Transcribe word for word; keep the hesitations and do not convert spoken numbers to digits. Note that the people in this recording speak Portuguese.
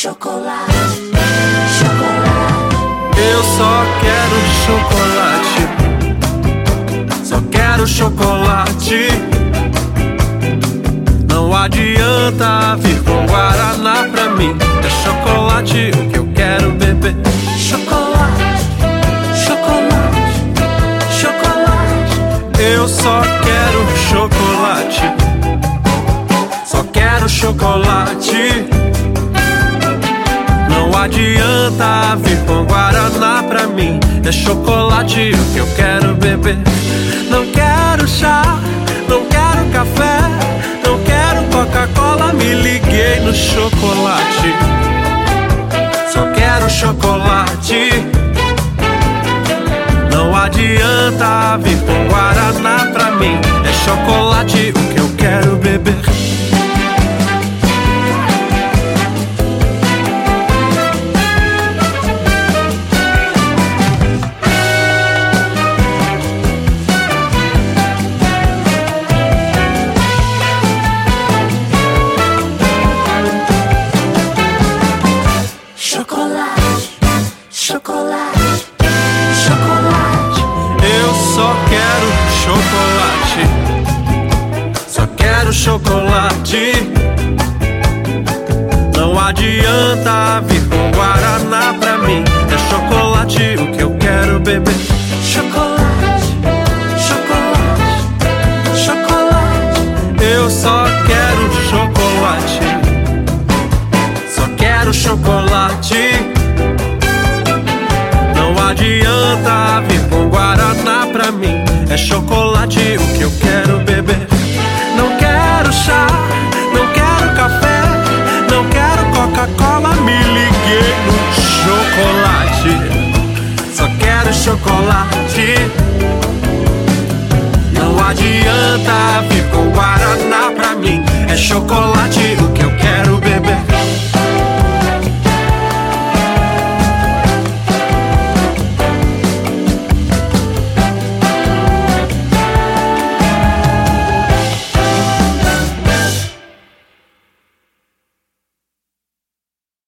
Chocolate, chocolate. Eu só quero chocolate. Só quero chocolate. Não adianta vir com guaraná pra mim. É chocolate o que eu quero beber. Chocolate, chocolate, chocolate. Eu só quero chocolate. Só quero chocolate. Não adianta vir com guaraná pra mim. É chocolate o que eu quero beber. Não quero chá, não quero café, não quero Coca-Cola. Me liguei no chocolate. Só quero chocolate. Não adianta vir com guaraná pra mim. É chocolate o que eu quero beber. Chocolate, chocolate, chocolate. Eu só quero chocolate. Só quero chocolate. Não adianta vir com guaraná pra mim. É chocolate o que eu quero beber. Chocolate, chocolate, chocolate. Eu só quero chocolate. Só quero chocolate. Não adianta vir com guaraná pra mim. É chocolate o que eu quero beber. Não quero chá, não quero café, não quero Coca-Cola. Me liguei no chocolate. Só quero chocolate. Não adianta vir com guaraná pra mim. É chocolate o que eu